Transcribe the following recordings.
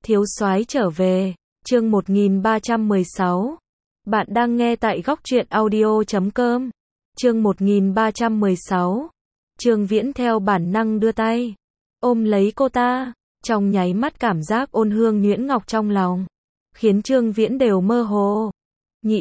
Thiếu soái trở về, chương 1316. Bạn đang nghe tại góc truyện audio.com. Chương 1316. Trương Viễn theo bản năng đưa tay, ôm lấy cô ta, trong nháy mắt cảm giác ôn hương nhuyễn ngọc trong lòng, khiến Trương Viễn đều mơ hồ. Nhị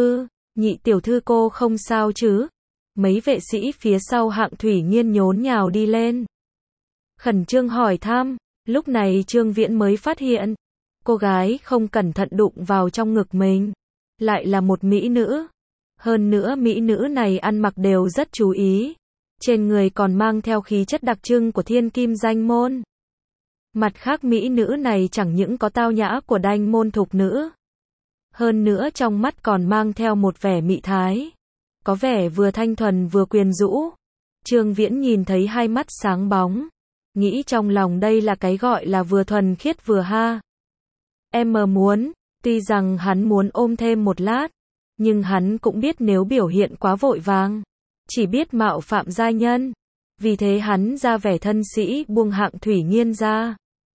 tiểu thư cô không sao chứ? Mấy vệ sĩ phía sau Hạng Thủy Nghiên nhốn nhào đi lên, khẩn trương hỏi thăm. Lúc này Trương Viễn mới phát hiện, cô gái không cẩn thận đụng vào trong ngực mình, lại là một mỹ nữ. Hơn nữa mỹ nữ này ăn mặc đều rất chú ý, trên người còn mang theo khí chất đặc trưng của thiên kim danh môn. Mặt khác mỹ nữ này chẳng những có tao nhã của đanh môn thục nữ, hơn nữa trong mắt còn mang theo một vẻ mị thái, có vẻ vừa thanh thuần vừa quyến rũ. Trương Viễn nhìn thấy hai mắt sáng bóng, nghĩ trong lòng đây là cái gọi là vừa thuần khiết vừa ha. Em muốn, tuy rằng hắn muốn ôm thêm một lát, nhưng hắn cũng biết nếu biểu hiện quá vội vàng, chỉ biết mạo phạm giai nhân. Vì thế hắn ra vẻ thân sĩ buông Hạng Thủy Nghiên ra,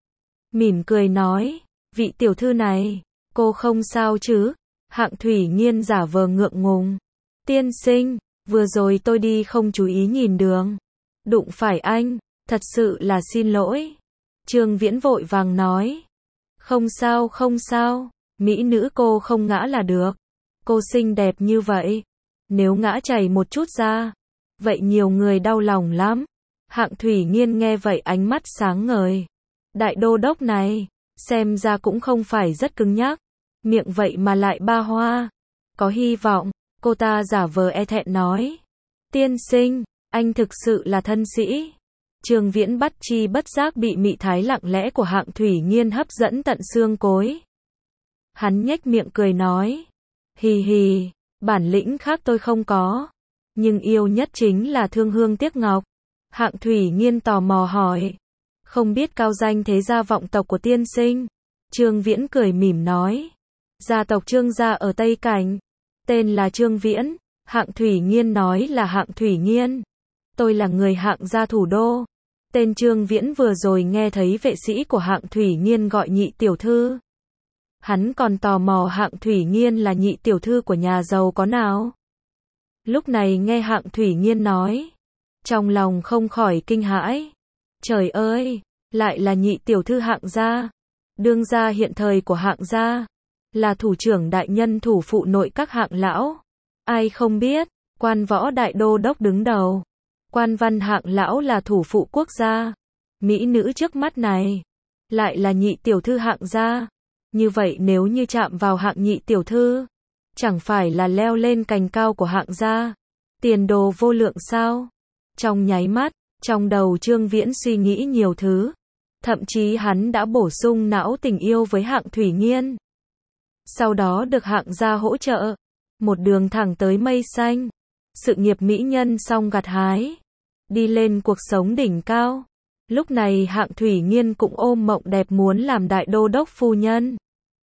mỉm cười nói, vị tiểu thư này, cô không sao chứ? Hạng Thủy Nghiên giả vờ ngượng ngùng, tiên sinh, vừa rồi tôi đi không chú ý nhìn đường, đụng phải anh, thật sự là xin lỗi. Trương Viễn vội vàng nói, không sao, mỹ nữ cô không ngã là được, cô xinh đẹp như vậy, nếu ngã chảy một chút ra, vậy nhiều người đau lòng lắm. Hạng Thủy Nghiên nghe vậy ánh mắt sáng ngời, đại đô đốc này, xem ra cũng không phải rất cứng nhắc, miệng vậy mà lại ba hoa, có hy vọng. Cô ta giả vờ e thẹn nói, tiên sinh, anh thực sự là thân sĩ. Trương Viễn bất chi bất giác bị mị thái lặng lẽ của Hạng Thủy Nghiên hấp dẫn tận xương cối. Hắn nhếch miệng cười nói, hì hì, bản lĩnh khác tôi không có, nhưng yêu nhất chính là thương hương tiếc ngọc. Hạng Thủy Nghiên tò mò hỏi, không biết cao danh thế gia vọng tộc của tiên sinh? Trương Viễn cười mỉm nói, gia tộc Trương gia ở Tây Cảnh, tên là Trương Viễn. Hạng Thủy Nghiên nói là Hạng Thủy Nghiên, tôi là người Hạng gia thủ đô. Tên Trương Viễn vừa rồi nghe thấy vệ sĩ của Hạng Thủy Nghiên gọi nhị tiểu thư, hắn còn tò mò Hạng Thủy Nghiên là nhị tiểu thư của nhà giàu có nào. Lúc này nghe Hạng Thủy Nghiên nói, trong lòng không khỏi kinh hãi. Trời ơi, lại là nhị tiểu thư Hạng gia, đương gia hiện thời của Hạng gia, là thủ trưởng đại nhân thủ phụ nội các Hạng lão. Ai không biết, quan võ đại đô đốc đứng đầu, quan văn Hạng lão là thủ phụ quốc gia. Mỹ nữ trước mắt này, lại là nhị tiểu thư Hạng gia. Như vậy nếu như chạm vào Hạng nhị tiểu thư, chẳng phải là leo lên cành cao của Hạng gia, tiền đồ vô lượng sao? Trong nháy mắt, trong đầu Trương Viễn suy nghĩ nhiều thứ, thậm chí hắn đã bổ sung não tình yêu với Hạng Thủy Nghiên. Sau đó được Hạng gia hỗ trợ, một đường thẳng tới mây xanh, sự nghiệp mỹ nhân song gặt hái, đi lên cuộc sống đỉnh cao. Lúc này Hạng Thủy Nghiên cũng ôm mộng đẹp muốn làm đại đô đốc phu nhân.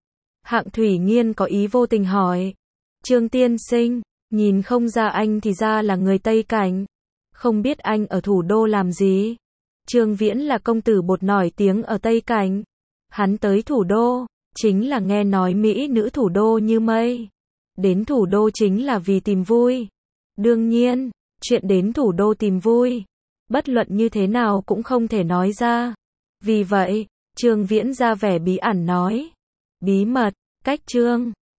Hạng Thủy Nghiên có ý vô tình hỏi, Trương tiên sinh, nhìn không ra anh thì ra là người Tây Cảnh, không biết anh ở thủ đô làm gì? Trương Viễn là công tử bột nổi tiếng ở Tây Cảnh, hắn tới thủ đô, chính là nghe nói mỹ nữ thủ đô như mây, đến thủ đô chính là vì tìm vui. Đương nhiên, chuyện đến thủ đô tìm vui, bất luận như thế nào cũng không thể nói ra. Vì vậy, Trương Viễn ra vẻ bí ẩn nói, bí mật, cách Trương